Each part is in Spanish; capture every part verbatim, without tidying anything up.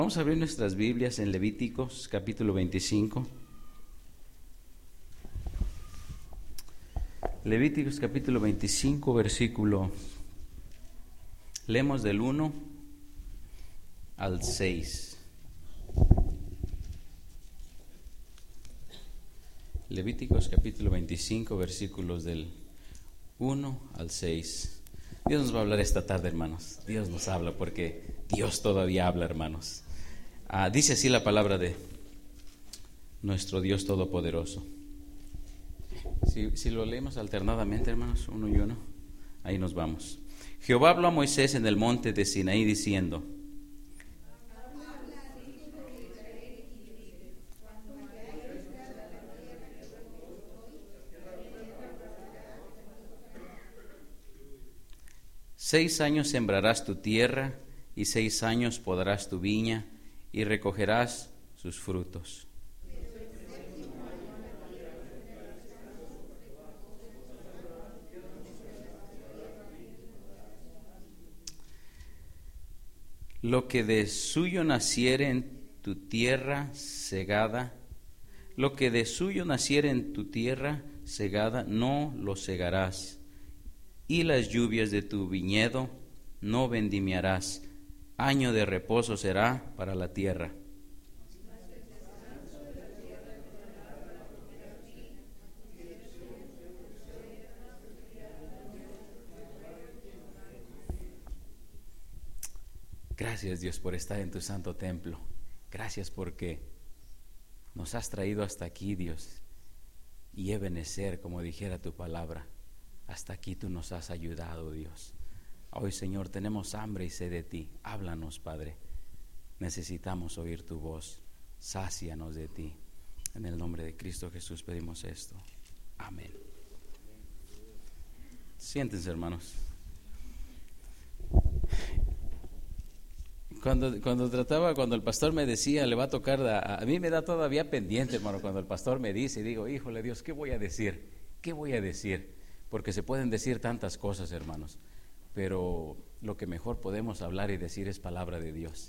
Vamos a abrir nuestras Biblias en Levíticos capítulo veinticinco. Levíticos capítulo veinticinco, versículo, leemos del uno al seis. Levíticos capítulo veinticinco, versículos del uno al seis. Dios nos va a hablar esta tarde, hermanos. Dios nos habla porque Dios todavía habla, hermanos. Ah, dice así la palabra de nuestro Dios Todopoderoso. Si, si lo leemos alternadamente, hermanos, uno y uno, ahí nos vamos. Jehová habló a Moisés en el monte de Sinaí diciendo: Seis años sembrarás tu tierra, y seis años podarás tu viña, y recogerás sus frutos. Lo que de suyo naciere en tu tierra segada, lo que de suyo naciere en tu tierra segada, no lo segarás, y las lluvias de tu viñedo no vendimiarás. Año de reposo será para la tierra. Gracias, Dios, por estar en tu santo templo. Gracias porque nos has traído hasta aquí, Dios, y Ebenezer, como dijera tu palabra. Hasta aquí tú nos has ayudado, Dios. Hoy, Señor, tenemos hambre y sed de ti. Háblanos, Padre. Necesitamos oír tu voz. Sácianos de ti. En el nombre de Cristo Jesús pedimos esto. Amén. Siéntense, hermanos. Cuando, cuando trataba, cuando el pastor me decía, le va a tocar, a, a mí me da todavía pendiente, hermano, cuando el pastor me dice, y digo, híjole Dios, ¿qué voy a decir? ¿Qué voy a decir? Porque se pueden decir tantas cosas, hermanos, pero lo que mejor podemos hablar y decir es palabra de Dios.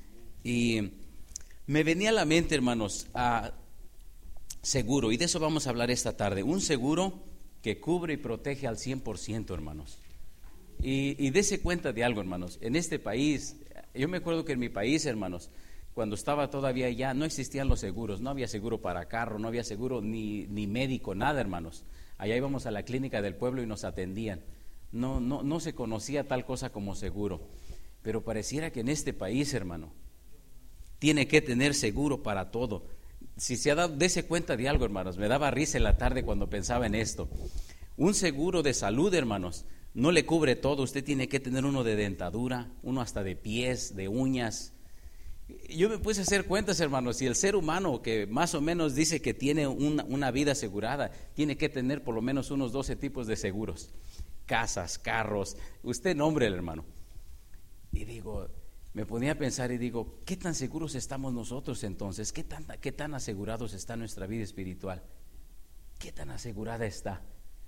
Y me venía a la mente, hermanos, a seguro, y de eso vamos a hablar esta tarde, un seguro que cubre y protege al cien por ciento, hermanos. Y, y dése cuenta de algo, hermanos, en este país, yo me acuerdo que en mi país, hermanos, cuando estaba todavía allá, no existían los seguros, no había seguro para carro, no había seguro ni, ni médico, nada, hermanos. Allá íbamos a la clínica del pueblo y nos atendían. No, no, no se conocía tal cosa como seguro. Pero pareciera que en este país, hermano, tiene que tener seguro para todo. Si se ha dado, dése cuenta de algo, hermanos. Me daba risa en la tarde cuando pensaba en esto. Un seguro de salud, hermanos, no le cubre todo. Usted tiene que tener uno de dentadura, uno hasta de pies, de uñas. Yo me puse a hacer cuentas, hermanos, si el ser humano que más o menos dice que tiene una, una vida asegurada, tiene que tener por lo menos unos doce tipos de seguros, casas, carros, usted nómbrele, hermano. Y digo, me ponía a pensar y digo, ¿qué tan seguros estamos nosotros entonces? ¿Qué tan, qué tan asegurados está nuestra vida espiritual? ¿Qué tan asegurada está?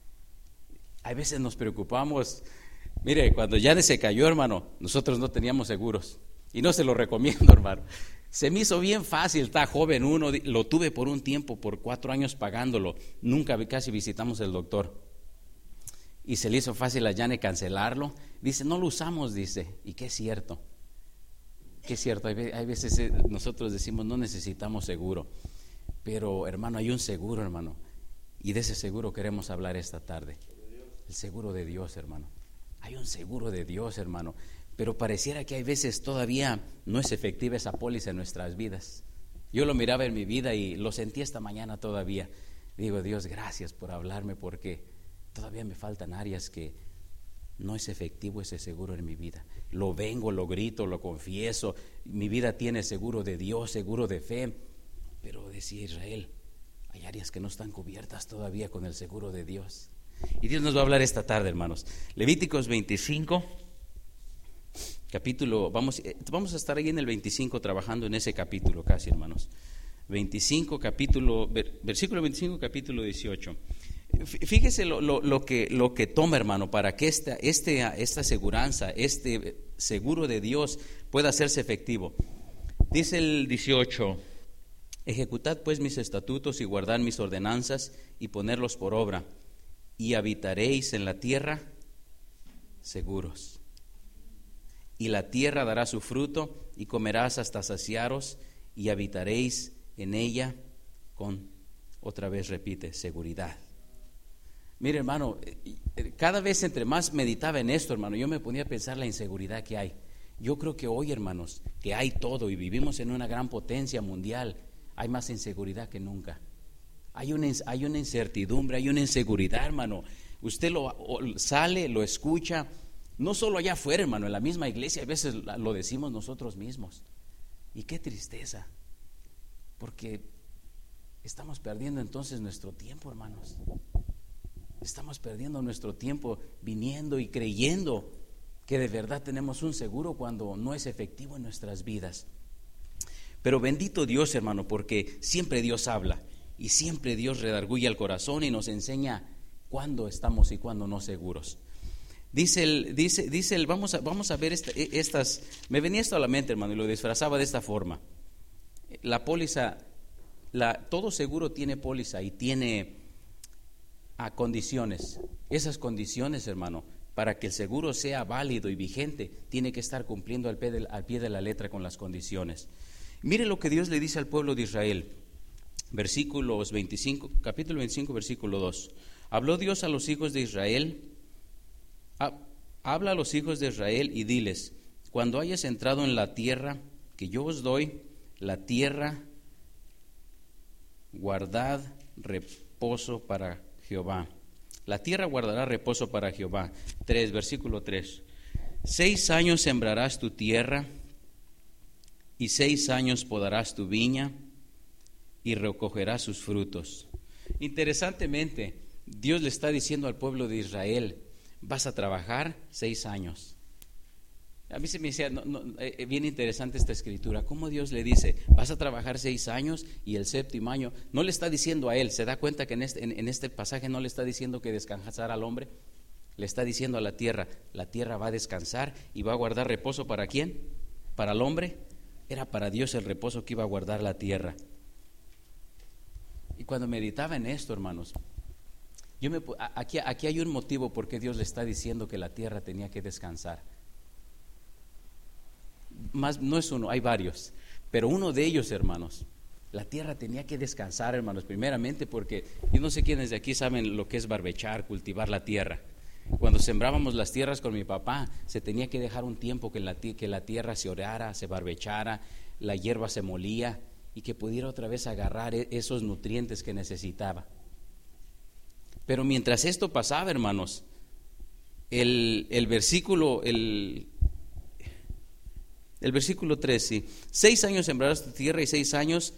A veces nos preocupamos. Mire, cuando Yane se cayó, hermano, nosotros no teníamos seguros. Y no se lo recomiendo, hermano. Se me hizo bien fácil, está joven uno, lo tuve por un tiempo, por cuatro años pagándolo. Nunca casi visitamos el doctor. Y se le hizo fácil a Yane cancelarlo. Dice, no lo usamos, dice. Y qué es cierto. Qué es cierto. Hay, hay veces nosotros decimos, no necesitamos seguro. Pero, hermano, hay un seguro, hermano. Y de ese seguro queremos hablar esta tarde. El seguro de Dios, hermano. Hay un seguro de Dios, hermano. Pero pareciera que hay veces todavía no es efectiva esa póliza en nuestras vidas. Yo lo miraba en mi vida y lo sentí esta mañana todavía. Digo, Dios, gracias por hablarme porque todavía me faltan áreas que no es efectivo ese seguro en mi vida. Lo vengo, lo grito, lo confieso. Mi vida tiene seguro de Dios, seguro de fe. Pero decía Israel, hay áreas que no están cubiertas todavía con el seguro de Dios. Y Dios nos va a hablar esta tarde, hermanos. Levíticos veinticinco. Capítulo, vamos, vamos a estar ahí en el veinticinco trabajando en ese capítulo casi, hermanos. veinticinco, capítulo, versículo veinticinco, capítulo dieciocho. Fíjese lo, lo, lo, que, lo que toma, hermano, para que esta, este, esta aseguranza, este seguro de Dios pueda hacerse efectivo. Dice el dieciocho: ejecutad pues mis estatutos y guardad mis ordenanzas y ponerlos por obra, y habitaréis en la tierra seguros. Y la tierra dará su fruto, y comerás hasta saciaros, y habitaréis en ella con, otra vez repite, seguridad. Mire, hermano, cada vez entre más meditaba en esto, hermano, yo me ponía a pensar la inseguridad que hay. Yo creo que hoy, hermanos, que hay todo y vivimos en una gran potencia mundial, hay más inseguridad que nunca. Hay una, hay una incertidumbre, hay una inseguridad, hermano. Usted lo sale, lo escucha, no solo allá afuera, hermano, en la misma iglesia, a veces lo decimos nosotros mismos. Y qué tristeza, porque estamos perdiendo entonces nuestro tiempo, hermanos. Estamos perdiendo nuestro tiempo viniendo y creyendo que de verdad tenemos un seguro cuando no es efectivo en nuestras vidas. Pero bendito Dios, hermano, porque siempre Dios habla y siempre Dios redarguye el corazón y nos enseña cuándo estamos y cuándo no seguros. Dice el, dice, dice el, vamos a, vamos a ver esta, estas, me venía esto a la mente, hermano, y lo disfrazaba de esta forma. La póliza, la, todo seguro tiene póliza y tiene a condiciones. Esas condiciones, hermano, para que el seguro sea válido y vigente, tiene que estar cumpliendo al pie de, al pie de la letra con las condiciones. Mire lo que Dios le dice al pueblo de Israel, versículos veinticinco, capítulo veinticinco, versículo dos. Habló Dios a los hijos de Israel, ha, habla a los hijos de Israel y diles: cuando hayas entrado en la tierra que yo os doy, la tierra, guardad reposo para Jehová. La tierra guardará reposo para Jehová. tres, versículo tres. Seis años sembrarás tu tierra, y seis años podarás tu viña, y recogerás sus frutos. Interesantemente, Dios le está diciendo al pueblo de Israel: vas a trabajar seis años. A mí se me decía, no, no, eh, bien interesante esta escritura, cómo Dios le dice, vas a trabajar seis años y el séptimo año, no le está diciendo a él, se da cuenta que en este, en, en este pasaje no le está diciendo que descansara al hombre, le está diciendo a la tierra, la tierra va a descansar y va a guardar reposo. ¿Para quién? ¿Para el hombre? Era para Dios el reposo que iba a guardar la tierra. Y cuando meditaba en esto, hermanos, yo me, aquí, aquí hay un motivo por qué Dios le está diciendo que la tierra tenía que descansar. Más, no es uno, hay varios, pero uno de ellos, hermanos, la tierra tenía que descansar, hermanos, primeramente porque yo no sé quiénes de aquí saben lo que es barbechar, cultivar la tierra. Cuando sembrábamos las tierras con mi papá, se tenía que dejar un tiempo que la, que la tierra se orara, se barbechara, la hierba se molía y que pudiera otra vez agarrar esos nutrientes que necesitaba. Pero mientras esto pasaba, hermanos, el, el versículo, el El versículo tres, sí. Seis años sembrarás tu tierra y seis años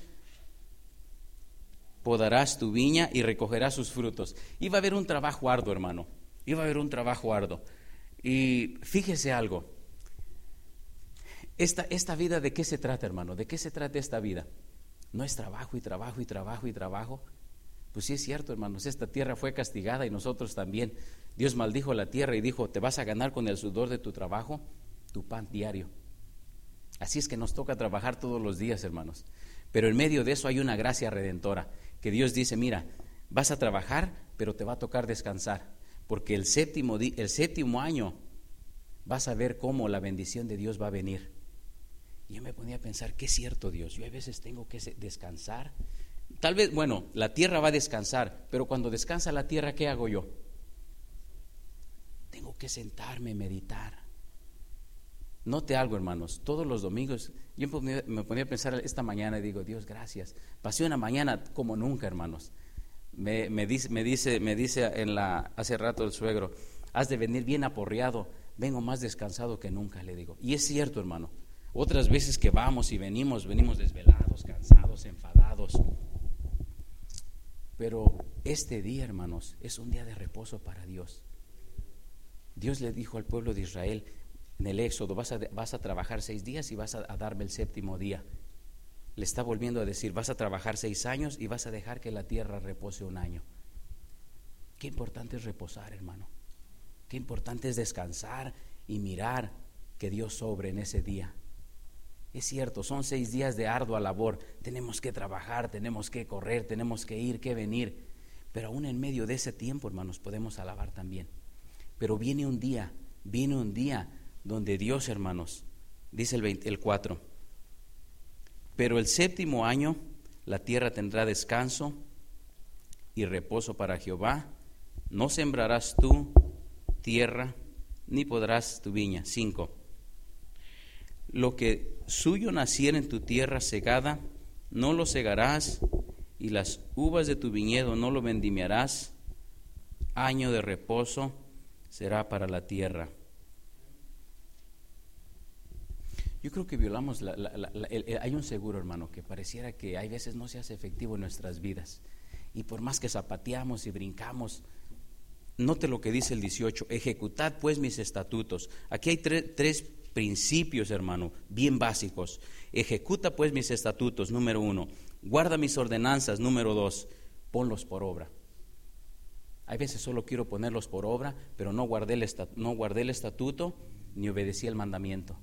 podarás tu viña y recogerás sus frutos. Iba a haber un trabajo arduo, hermano. Iba a haber un trabajo arduo. Y fíjese algo. Esta, esta vida, ¿de qué se trata, hermano? ¿De qué se trata esta vida? ¿No es trabajo y trabajo y trabajo y trabajo? Pues sí es cierto, hermanos. Esta tierra fue castigada y nosotros también. Dios maldijo la tierra y dijo: te vas a ganar con el sudor de tu trabajo tu pan diario. Así es que nos toca trabajar todos los días, hermanos. Pero en medio de eso hay una gracia redentora, que Dios dice: mira, vas a trabajar, pero te va a tocar descansar, porque el séptimo, di- el séptimo año vas a ver cómo la bendición de Dios va a venir. Y yo me ponía a pensar, qué cierto, Dios, yo a veces tengo que descansar. Tal vez, bueno, la tierra va a descansar, pero cuando descansa la tierra, ¿qué hago yo? Tengo que sentarme, meditar. Note algo, hermanos, todos los domingos yo me ponía a pensar esta mañana y digo: Dios, gracias. Pasé una mañana como nunca, hermanos. Me, me dice, me dice, me dice en la, hace rato el suegro: has de venir bien aporreado. Vengo más descansado que nunca, le digo. Y es cierto, hermano. Otras veces que vamos y venimos, venimos desvelados, cansados, enfadados. Pero este día, hermanos, es un día de reposo para Dios. Dios le dijo al pueblo de Israel en el Éxodo: vas a, vas a trabajar seis días y vas a, a darme el séptimo día. Le está volviendo a decir: vas a trabajar seis años y vas a dejar que la tierra repose un año. Qué importante es reposar, hermano. Qué importante es descansar y mirar que Dios sobre en ese día. Es cierto, son seis días de ardua labor. Tenemos que trabajar, tenemos que correr, tenemos que ir, que venir. Pero aún en medio de ese tiempo, hermanos, podemos alabar también. Pero viene un día, viene un día donde Dios, hermanos, dice el, veinte, el cuatro, pero el séptimo año la tierra tendrá descanso y reposo para Jehová. No sembrarás tú tierra, ni podrás tu viña. Cinco. Lo que suyo naciera en tu tierra segada, no lo segarás, y las uvas de tu viñedo no lo vendimiarás. Año de reposo será para la tierra. Yo creo que violamos, la, la, la, la, el, el, hay un seguro, hermano, que pareciera que hay veces no se hace efectivo en nuestras vidas. Y por más que zapateamos y brincamos, note lo que dice el dieciocho, ejecutad pues mis estatutos. Aquí hay tre, tres principios, hermano, bien básicos. Ejecuta pues mis estatutos, número uno. Guarda mis ordenanzas, número dos. Ponlos por obra. Hay veces solo quiero ponerlos por obra, pero no guardé el, estat, no guardé el estatuto ni obedecí el mandamiento.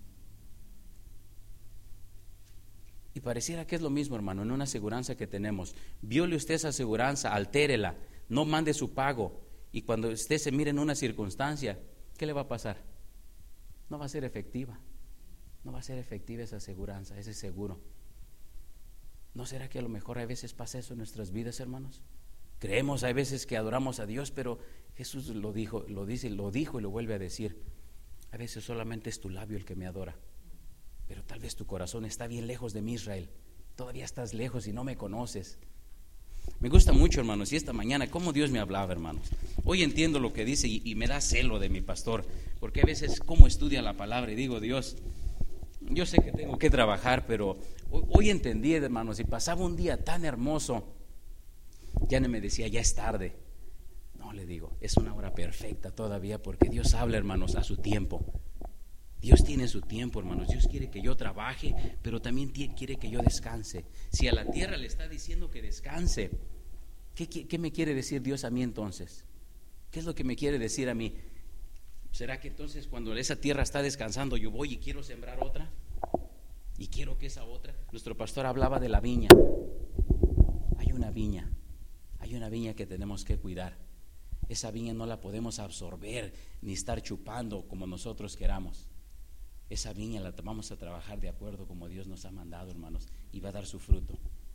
Y pareciera que es lo mismo, hermano, en una aseguranza que tenemos. Viole usted esa aseguranza, altérela, no mande su pago. Y cuando usted se mire en una circunstancia, ¿qué le va a pasar? No va a ser efectiva. No va a ser efectiva esa aseguranza, ese seguro. ¿No será que a lo mejor a veces pasa eso en nuestras vidas, hermanos? Creemos hay veces que adoramos a Dios, pero Jesús lo dijo, lo dice, lo dijo y lo vuelve a decir. A veces solamente es tu labio el que me adora. Pero tal vez tu corazón está bien lejos de mí, Israel. Todavía estás lejos y no me conoces. Me gusta mucho, hermanos, y esta mañana cómo Dios me hablaba, hermanos. Hoy entiendo lo que dice y, y me da celo de mi pastor, porque a veces cómo estudia la palabra y digo, Dios, yo sé que tengo que trabajar, pero hoy, hoy entendí, hermanos, y pasaba un día tan hermoso. Ya no me decía, ya es tarde. No, le digo, es una hora perfecta todavía, porque Dios habla, hermanos, a su tiempo. Dios tiene su tiempo, hermanos. Dios quiere que yo trabaje, pero también quiere que yo descanse. Si a la tierra le está diciendo que descanse, ¿qué, qué, qué me quiere decir Dios a mí entonces? ¿Qué es lo que me quiere decir a mí? ¿Será que entonces cuando esa tierra está descansando yo voy y quiero sembrar otra? Y quiero que esa otra... Nuestro pastor hablaba de la viña. Hay una viña, hay una viña que tenemos que cuidar. Esa viña no la podemos absorber ni estar chupando como nosotros queramos. Esa viña la vamos a trabajar de acuerdo como Dios nos ha mandado, hermanos, y va a dar su fruto.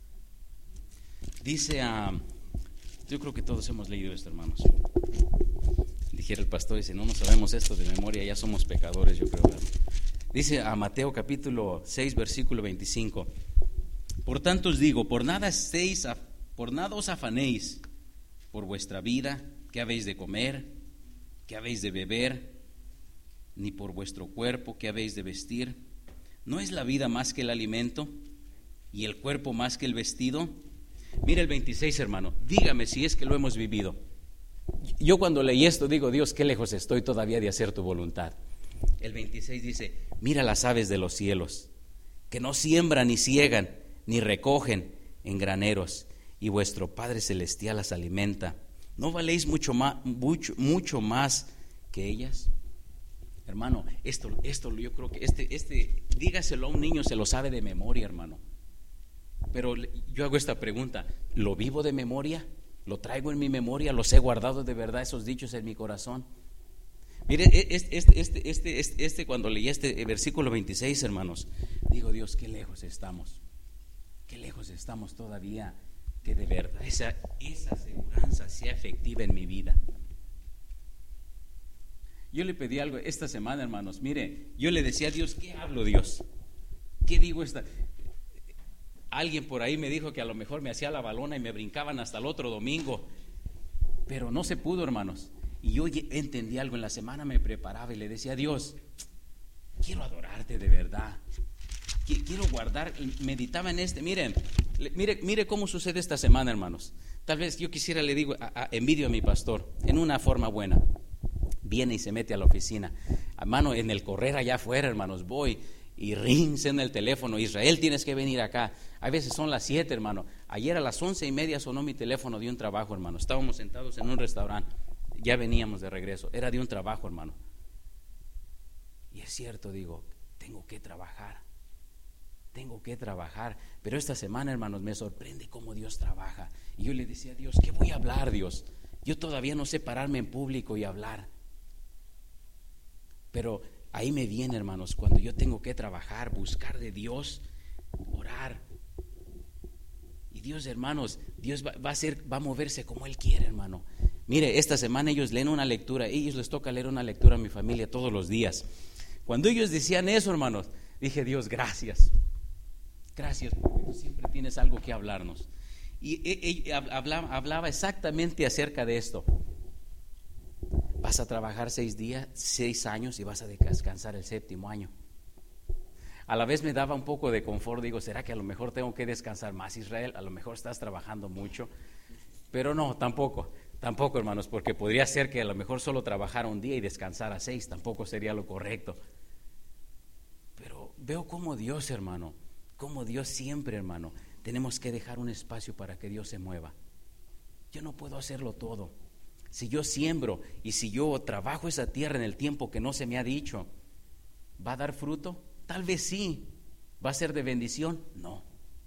Dice a, uh, yo creo que todos hemos leído esto, hermanos. Dijera el pastor, dice, no nos sabemos esto de memoria, ya somos pecadores, yo creo. ¿verdad? Dice a Mateo capítulo seis, versículo veinticinco. Por tanto os digo, por nada estéis, por nada os afanéis por vuestra vida, qué habéis de comer, qué habéis de beber, ni por vuestro cuerpo, qué habéis de vestir. ¿No es la vida más que el alimento y el cuerpo más que el vestido? Mira el veintiséis, hermano, dígame si es que lo hemos vivido. Yo cuando leí esto digo, Dios, qué lejos estoy todavía de hacer tu voluntad. El veintiséis dice, mira las aves de los cielos, que no siembran ni ciegan, ni recogen en graneros, y vuestro Padre Celestial las alimenta. ¿No valéis mucho más, mucho, mucho más que ellas? Hermano, esto, esto yo creo que este, este, dígaselo a un niño, se lo sabe de memoria, hermano. Pero yo hago esta pregunta, ¿lo vivo de memoria? ¿Lo traigo en mi memoria? ¿Los he guardado de verdad esos dichos en mi corazón? Mire, este, este, este, este, este, este cuando leí este versículo veintiséis, hermanos, digo, Dios, qué lejos estamos, qué lejos estamos todavía, que de verdad esa, esa aseguranza sea efectiva en mi vida. Yo le pedí algo esta semana, hermanos, mire, yo le decía a Dios, ¿qué hablo, Dios? ¿Qué digo esta? Alguien por ahí me dijo que a lo mejor me hacía la balona y me brincaban hasta el otro domingo, pero no se pudo, hermanos. Y yo entendí algo, en la semana me preparaba y le decía a Dios, quiero adorarte de verdad, quiero guardar, meditaba en este, miren, mire, mire cómo sucede esta semana, hermanos. Tal vez yo quisiera, le digo, a, a, envidio a mi pastor, en una forma buena. Viene y se mete a la oficina, hermano, en el correr allá afuera, hermanos, voy y ring, en el teléfono, Israel, tienes que venir acá. A veces son las siete, hermano. Ayer a las once y media sonó mi teléfono de un trabajo, hermano. Estábamos sentados en un restaurante, ya veníamos de regreso, era de un trabajo, hermano. Y es cierto, digo, tengo que trabajar. tengo que trabajar. Pero esta semana, hermanos, me sorprende cómo Dios trabaja. Y yo le decía a Dios, ¿qué voy a hablar, Dios? Yo todavía no sé pararme en público y hablar. Pero ahí me viene, hermanos, cuando yo tengo que trabajar, buscar de Dios, orar. Y Dios, hermanos, Dios va, va a hacer, va a moverse como Él quiere, hermano. Mire, esta semana ellos leen una lectura, ellos les toca leer una lectura a mi familia todos los días. Cuando ellos decían eso, hermanos, dije, Dios, gracias. Gracias, porque tú siempre tienes algo que hablarnos. Y ella hablaba, hablaba exactamente acerca de esto. Vas a trabajar seis días, seis años y vas a descansar el séptimo año. A la vez me daba un poco de confort, digo, ¿será que a lo mejor tengo que descansar más, Israel? A lo mejor estás trabajando mucho. Pero no, tampoco, tampoco, hermanos, porque podría ser que a lo mejor solo trabajara un día y descansara seis, tampoco sería lo correcto. Pero veo cómo Dios, hermano, cómo Dios siempre, hermano, tenemos que dejar un espacio para que Dios se mueva. Yo no puedo hacerlo todo. Si yo siembro y si yo trabajo esa tierra en el tiempo que no se me ha dicho, ¿va a dar fruto? Tal vez sí. ¿Va a ser de bendición? No.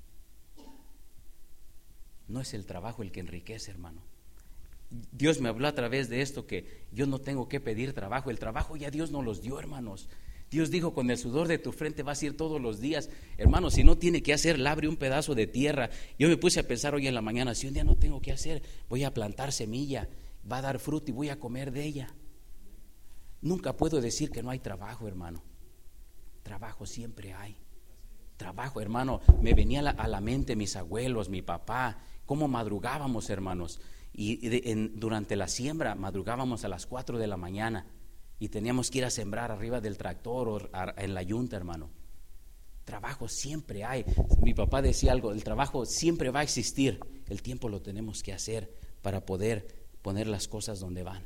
No es el trabajo el que enriquece, hermano. Dios me habló a través de esto que yo no tengo que pedir trabajo. El trabajo ya Dios nos los dio, hermanos. Dios dijo, con el sudor de tu frente vas a ir todos los días. Hermano, si no tiene que hacer, labre un pedazo de tierra. Yo me puse a pensar hoy en la mañana, si un día no tengo que hacer, voy a plantar semilla, va a dar fruto y voy a comer de ella. Nunca puedo decir que no hay trabajo, hermano. Trabajo siempre hay. Trabajo, hermano, me venía a la, a la mente mis abuelos, mi papá, cómo madrugábamos, hermanos. Y de, en, durante la siembra madrugábamos a las cuatro de la mañana. Y teníamos que ir a sembrar arriba del tractor o a, en la yunta, hermano. Trabajo siempre hay. Mi papá decía algo, el trabajo siempre va a existir. El tiempo lo tenemos que hacer para poder poner las cosas donde van.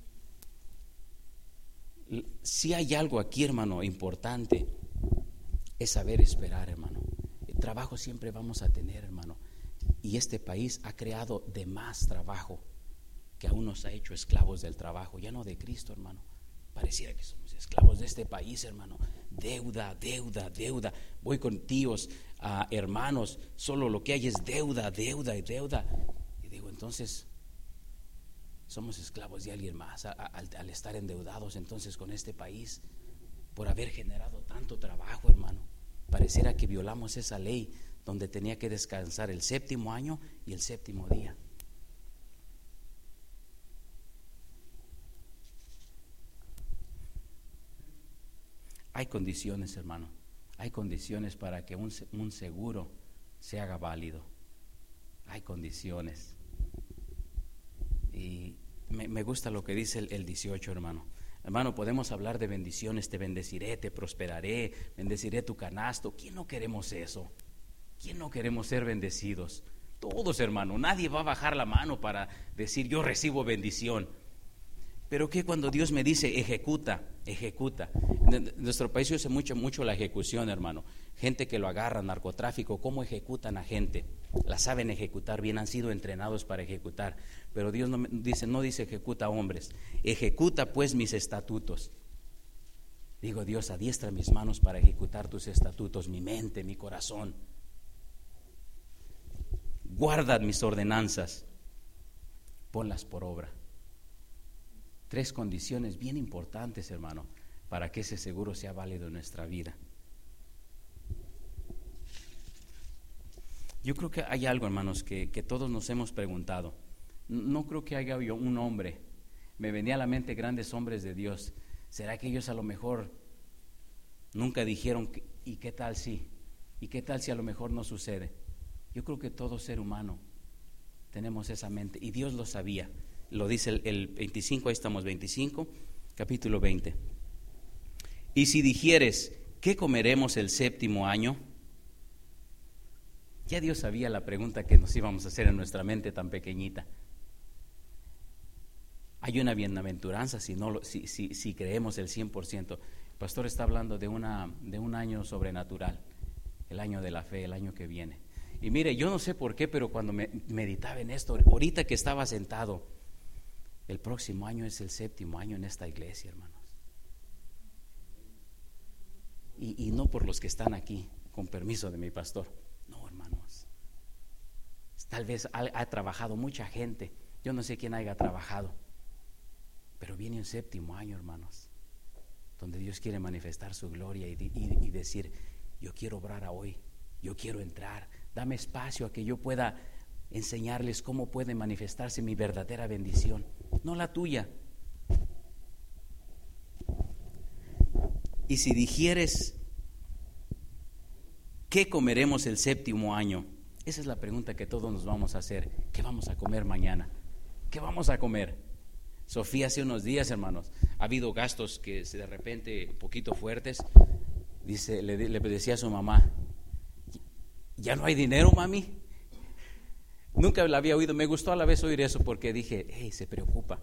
Si hay algo aquí, hermano, importante, es saber esperar, hermano. El trabajo siempre vamos a tener, hermano. Y este país ha creado de más trabajo que aún nos ha hecho esclavos del trabajo, ya no de Cristo, hermano. Pareciera que somos esclavos de este país, hermano. Deuda, deuda, deuda. Voy con tíos, uh, hermanos, solo lo que hay es deuda, deuda y deuda. Y digo, entonces, somos esclavos de alguien más a, a, al, al estar endeudados entonces con este país por haber generado tanto trabajo, hermano. Pareciera que violamos esa ley donde tenía que descansar el séptimo año y el séptimo día. Hay condiciones, hermano, hay condiciones para que un, un seguro se haga válido. Hay condiciones. Y me, me gusta lo que dice el, el dieciocho, hermano. Hermano, podemos hablar de bendiciones, te bendeciré, te prosperaré, bendeciré tu canasto. ¿Quién no queremos eso? ¿Quién no queremos ser bendecidos? Todos, hermano, nadie va a bajar la mano para decir yo recibo bendición. Pero que cuando Dios me dice ejecuta, ejecuta. En nuestro país se usa mucho, mucho la ejecución, hermano. Gente que lo agarra, narcotráfico, ¿cómo ejecutan a gente? La saben ejecutar bien, han sido entrenados para ejecutar. Pero Dios no dice, no dice ejecuta a hombres, ejecuta pues mis estatutos. Digo, Dios, adiestra mis manos para ejecutar tus estatutos, mi mente, mi corazón. Guarda mis ordenanzas, ponlas por obra. Tres condiciones bien importantes, hermano, para que ese seguro sea válido en nuestra vida. Yo creo que hay algo, hermanos, que, que todos nos hemos preguntado. No creo que haya yo un hombre. Me venía a la mente grandes hombres de Dios. ¿Será que ellos a lo mejor nunca dijeron, ¿y qué tal si? ¿Y qué tal si a lo mejor no sucede? Yo creo que todo ser humano tenemos esa mente, y Dios lo sabía. Lo dice el, el veinticinco, ahí estamos, veinticinco, capítulo veinte. Y si dijeres, ¿qué comeremos el séptimo año? Ya Dios sabía la pregunta que nos íbamos a hacer en nuestra mente tan pequeñita. Hay una bienaventuranza si, no lo, si, si, si creemos el cien por ciento. El pastor está hablando de, una, de un año sobrenatural, el año de la fe, el año que viene. Y mire, yo no sé por qué, pero cuando me meditaba en esto, ahorita que estaba sentado, el próximo año es el séptimo año en esta iglesia, hermanos. Y, y no por los que están aquí, con permiso de mi pastor. No, hermanos. Tal vez ha, ha trabajado mucha gente. Yo no sé quién haya trabajado. Pero viene un séptimo año, hermanos, donde Dios quiere manifestar su gloria y, y, y decir, yo quiero obrar a hoy. Yo quiero entrar. Dame espacio a que yo pueda enseñarles cómo puede manifestarse mi verdadera bendición, no la tuya. Y si dijeres, ¿qué comeremos el séptimo año? Esa es la pregunta que todos nos vamos a hacer. ¿Qué vamos a comer mañana? ¿Qué vamos a comer? Sofía, hace unos días, hermanos, ha habido gastos que de repente un poquito fuertes. Dice, le, le decía a su mamá, ¿ya no hay dinero, mami? Nunca la había oído. Me gustó a la vez oír eso porque dije, hey, se preocupa.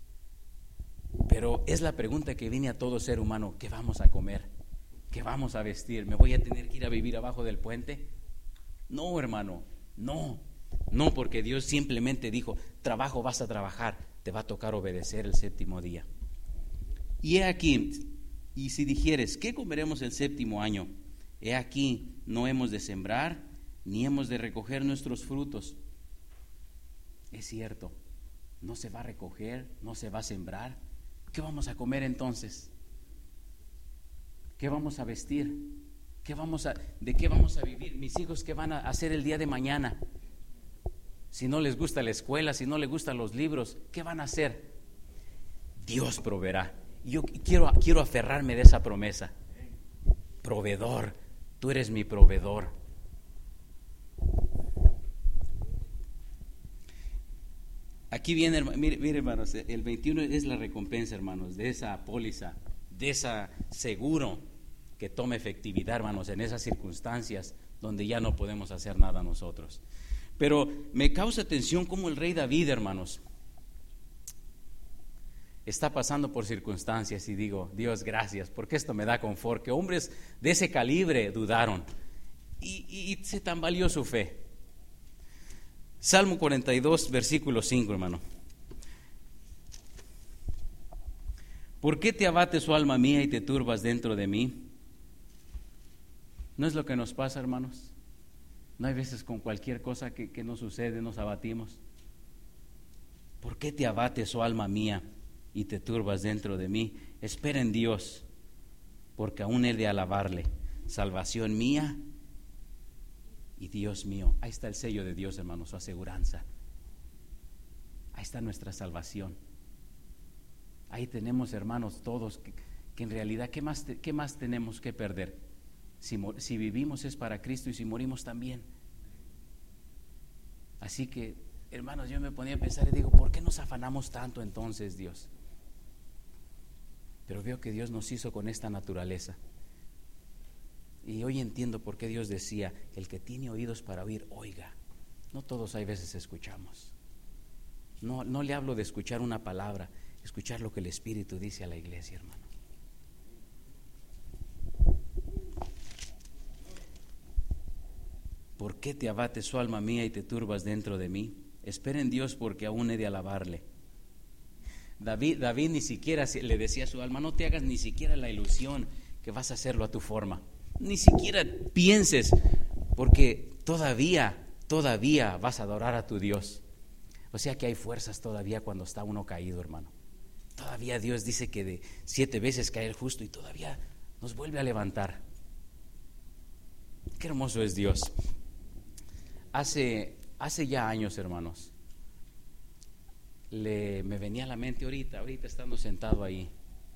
Pero es la pregunta que viene a todo ser humano: ¿qué vamos a comer? ¿Qué vamos a vestir? ¿Me voy a tener que ir a vivir abajo del puente? No, hermano, no, no, porque Dios simplemente dijo, trabajo vas a trabajar, te va a tocar obedecer el séptimo día. Y he aquí, y si dijeres, ¿qué comeremos el séptimo año? He aquí, no hemos de sembrar, ni hemos de recoger nuestros frutos. Es cierto, no se va a recoger, no se va a sembrar. ¿Qué vamos a comer entonces? ¿Qué vamos a vestir? ¿Qué vamos a, ¿De qué vamos a vivir? Mis hijos, ¿qué van a hacer el día de mañana? Si no les gusta la escuela, si no les gustan los libros, ¿qué van a hacer? Dios proveerá. Yo quiero, quiero aferrarme de esa promesa. Proveedor, tú eres mi proveedor. Aquí viene, mire, mire, hermanos, el veintiuno es la recompensa, hermanos, de esa póliza, de ese seguro que toma efectividad, hermanos, en esas circunstancias donde ya no podemos hacer nada nosotros. Pero me causa atención cómo el rey David, hermanos, está pasando por circunstancias y digo, Dios, gracias, porque esto me da confort, que hombres de ese calibre dudaron y, y, y se tambaleó su fe. Salmo cuarenta y dos, versículo cinco, hermano. ¿Por qué te abate su alma mía y te turbas dentro de mí? ¿No es lo que nos pasa, hermanos? ¿No hay veces con cualquier cosa que, que nos sucede nos abatimos? ¿Por qué te abate su alma mía y te turbas dentro de mí? Espera en Dios, porque aún he de alabarle, salvación mía y Dios mío. Ahí está el sello de Dios, hermano, su aseguranza. Ahí está nuestra salvación. Ahí tenemos, hermanos, todos que, que en realidad, ¿qué más, te, ¿qué más tenemos que perder? Si, si vivimos es para Cristo y si morimos también. Así que, hermanos, yo me ponía a pensar y digo, ¿por qué nos afanamos tanto entonces, Dios? Pero veo que Dios nos hizo con esta naturaleza. Y hoy entiendo por qué Dios decía, el que tiene oídos para oír, oiga. No todos hay veces escuchamos. No, no le hablo de escuchar una palabra, escuchar lo que el Espíritu dice a la iglesia, hermano. ¿Por qué te abate su alma mía y te turbas dentro de mí? Espera en Dios, porque aún he de alabarle. David, David ni siquiera le decía a su alma, no te hagas ni siquiera la ilusión que vas a hacerlo a tu forma. Ni siquiera pienses, porque todavía, todavía vas a adorar a tu Dios. O sea que hay fuerzas todavía cuando está uno caído, hermano. Todavía Dios dice que de siete veces cae el justo y todavía nos vuelve a levantar. Qué hermoso es Dios. Hace, hace ya años, hermanos, le, me venía a la mente ahorita, ahorita estando sentado ahí,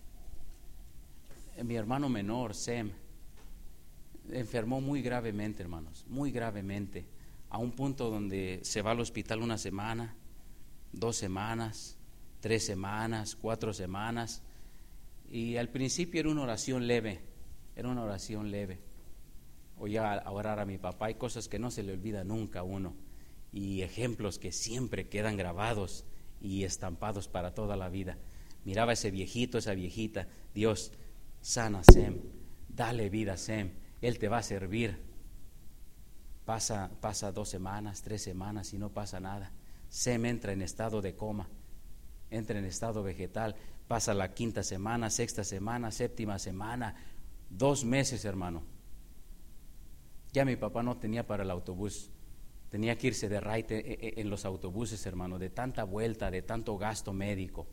mi hermano menor, Sem, enfermó muy gravemente, hermanos, muy gravemente, a un punto donde se va al hospital una semana, dos semanas, tres semanas, cuatro semanas, y al principio era una oración leve, era una oración leve. Oía a orar a mi papá, hay cosas que no se le olvida nunca a uno, y ejemplos que siempre quedan grabados y estampados para toda la vida. Miraba a ese viejito, esa viejita, Dios, sana a Sem, dale vida a Sem, él te va a servir. Pasa, pasa dos semanas, tres semanas y no pasa nada. Sem entra en estado de coma, entra en estado vegetal, pasa la quinta semana, sexta semana, séptima semana, dos meses, hermano. Ya mi papá no tenía para el autobús, tenía que irse de raite en los autobuses, hermano, de tanta vuelta, de tanto gasto médico.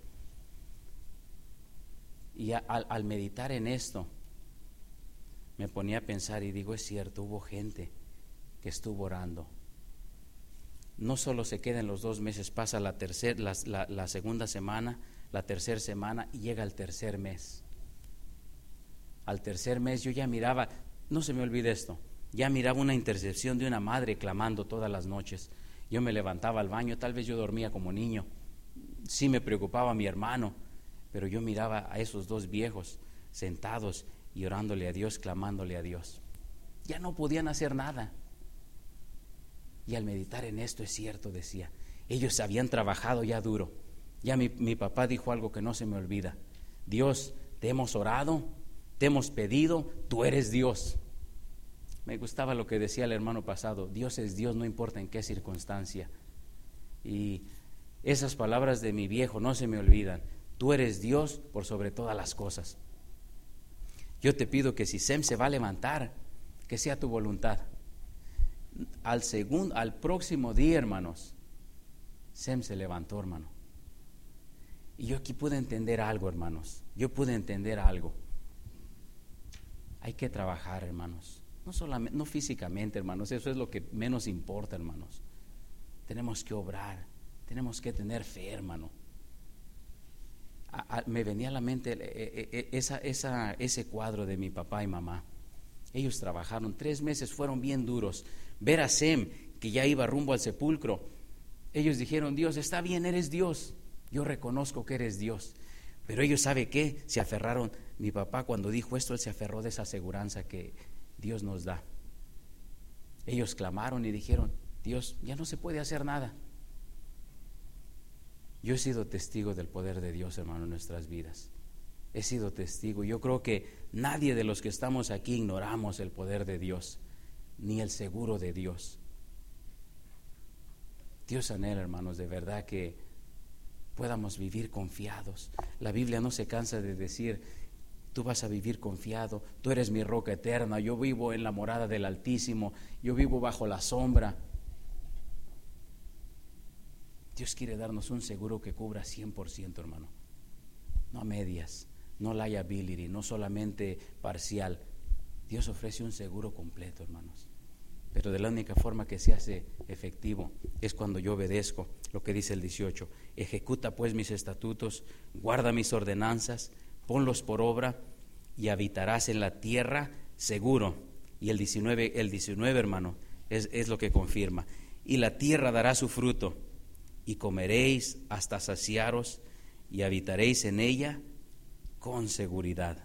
Y a, al, al meditar en esto, me ponía a pensar y digo, es cierto, hubo gente que estuvo orando. No solo se queda en los dos meses, pasa la, tercer, la, la, la segunda semana, la tercera semana y llega el tercer mes. Al tercer mes yo ya miraba, no se me olvide esto, ya miraba una intercesión de una madre clamando todas las noches. Yo me levantaba al baño, tal vez yo dormía como niño, sí me preocupaba mi hermano, pero yo miraba a esos dos viejos sentados y orándole a Dios, clamándole a Dios. Ya no podían hacer nada. Y al meditar en esto, es cierto, decía, ellos habían trabajado ya duro. Ya mi, mi papá dijo algo que no se me olvida: Dios, te hemos orado, te hemos pedido, tú eres Dios. Me gustaba lo que decía el hermano pasado: Dios es Dios, no importa en qué circunstancia. Y esas palabras de mi viejo no se me olvidan: tú eres Dios por sobre todas las cosas. Yo te pido que si Sem se va a levantar, que sea tu voluntad. Al segundo, al próximo día, hermanos, Sem se levantó, hermano. Y yo aquí pude entender algo, hermanos. Yo pude entender algo. Hay que trabajar, hermanos. No solamente, no físicamente, hermanos. Eso es lo que menos importa, hermanos. Tenemos que obrar. Tenemos que tener fe, hermano. A, a, me venía a la mente eh, eh, esa, esa, ese cuadro de mi papá y mamá. Ellos trabajaron tres meses, fueron bien duros. Ver a Sem, que ya iba rumbo al sepulcro, ellos dijeron: Dios, está bien, eres Dios, yo reconozco que eres Dios. Pero ellos, ¿sabe qué? Se aferraron. Mi papá, cuando dijo esto, él se aferró de esa aseguranza que Dios nos da. Ellos clamaron y dijeron: Dios, ya no se puede hacer nada. Yo he sido testigo del poder de Dios, hermano, en nuestras vidas. He sido testigo. Yo creo que nadie de los que estamos aquí ignoramos el poder de Dios, ni el seguro de Dios. Dios anhela, hermanos, de verdad que podamos vivir confiados. La Biblia no se cansa de decir: tú vas a vivir confiado, tú eres mi roca eterna, yo vivo en la morada del Altísimo, yo vivo bajo la sombra. Dios quiere darnos un seguro que cubra cien por ciento, hermano. No a medias, no liability, no solamente parcial. Dios ofrece un seguro completo, hermanos. Pero de la única forma que se hace efectivo es cuando yo obedezco lo que dice el dieciocho. Ejecuta pues mis estatutos, guarda mis ordenanzas, ponlos por obra y habitarás en la tierra seguro. Y el diecinueve, el diecinueve, hermano, es, es lo que confirma. Y la tierra dará su fruto, y comeréis hasta saciaros, y habitaréis en ella con seguridad.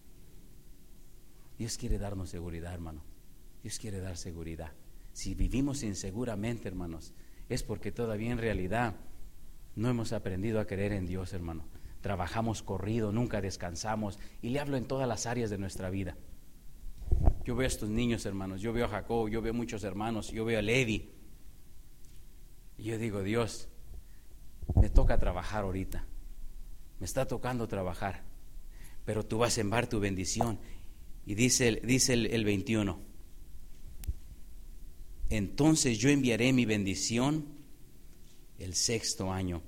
Dios quiere darnos seguridad, hermano. Dios quiere dar seguridad. Si vivimos inseguramente, hermanos, es porque todavía en realidad no hemos aprendido a creer en Dios, hermano. Trabajamos corrido, nunca descansamos, y le hablo en todas las áreas de nuestra vida. Yo veo a estos niños, hermanos, yo veo a Jacob, yo veo a muchos hermanos, yo veo a Levi, y yo digo: Dios, me toca trabajar ahorita, me está tocando trabajar, pero tú vas a enviar tu bendición. Y dice, dice el, el veintiuno: entonces yo enviaré mi bendición el sexto año,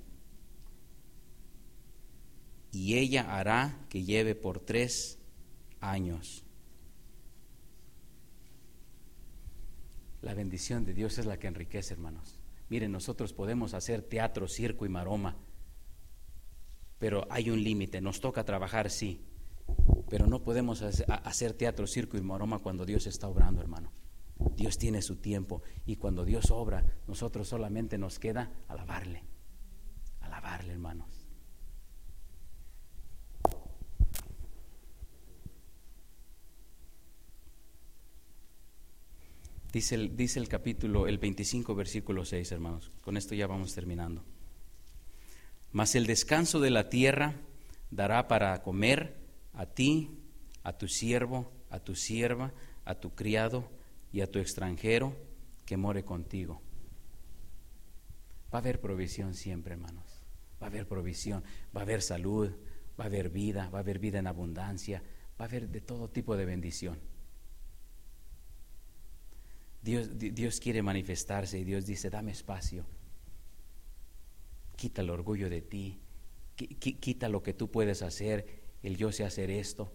y ella hará que lleve por tres años. La bendición de Dios es la que enriquece, hermanos. Miren, nosotros podemos hacer teatro, circo y maroma, pero hay un límite. Nos toca trabajar, sí, pero no podemos hacer teatro, circo y maroma cuando Dios está obrando, hermano. Dios tiene su tiempo, y cuando Dios obra, nosotros solamente nos queda alabarle, alabarle, hermanos. Dice el, dice el capítulo, el veinticinco, versículo seis, hermanos. Con esto ya vamos terminando. Mas el descanso de la tierra dará para comer a ti, a tu siervo, a tu sierva, a tu criado y a tu extranjero que more contigo. Va a haber provisión siempre, hermanos. Va a haber provisión, va a haber salud, va a haber vida, va a haber vida en abundancia, va a haber de todo tipo de bendición. Dios, Dios quiere manifestarse y Dios dice, dame espacio. Quita el orgullo de ti, quita lo que tú puedes hacer, el yo sé hacer esto.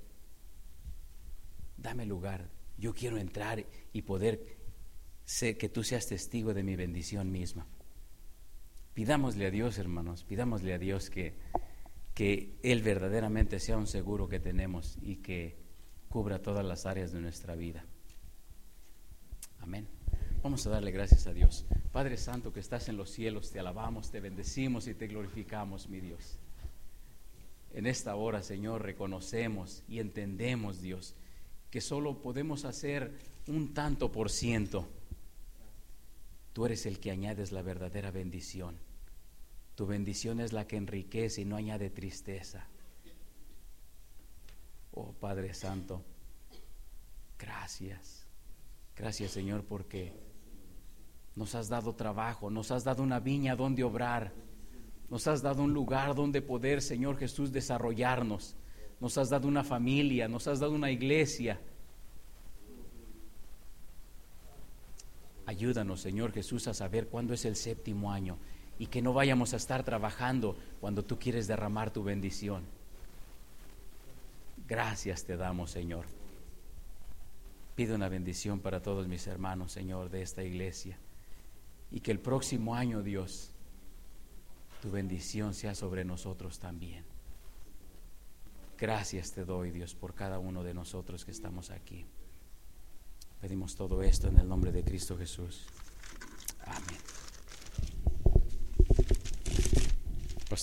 Dame lugar, yo quiero entrar y poder ser, que tú seas testigo de mi bendición misma. Pidámosle a Dios, hermanos, pidámosle a Dios que, que Él verdaderamente sea un seguro que tenemos y que cubra todas las áreas de nuestra vida. Amén. Vamos a darle gracias a Dios. Padre Santo que estás en los cielos, te alabamos, te bendecimos y te glorificamos, mi Dios. En esta hora, Señor, reconocemos y entendemos, Dios, que solo podemos hacer un tanto por ciento. Tú eres el que añades la verdadera bendición. Tu bendición es la que enriquece y no añade tristeza. Oh Padre Santo, gracias. Gracias, Señor, porque nos has dado trabajo, nos has dado una viña donde obrar, nos has dado un lugar donde poder, Señor Jesús, desarrollarnos, nos has dado una familia, nos has dado una iglesia. Ayúdanos, Señor Jesús, a saber cuándo es el séptimo año y que no vayamos a estar trabajando cuando tú quieres derramar tu bendición. Gracias te damos, Señor. Pido una bendición para todos mis hermanos, Señor, de esta iglesia. Y que el próximo año, Dios, tu bendición sea sobre nosotros también. Gracias te doy, Dios, por cada uno de nosotros que estamos aquí. Pedimos todo esto en el nombre de Cristo Jesús. Amén.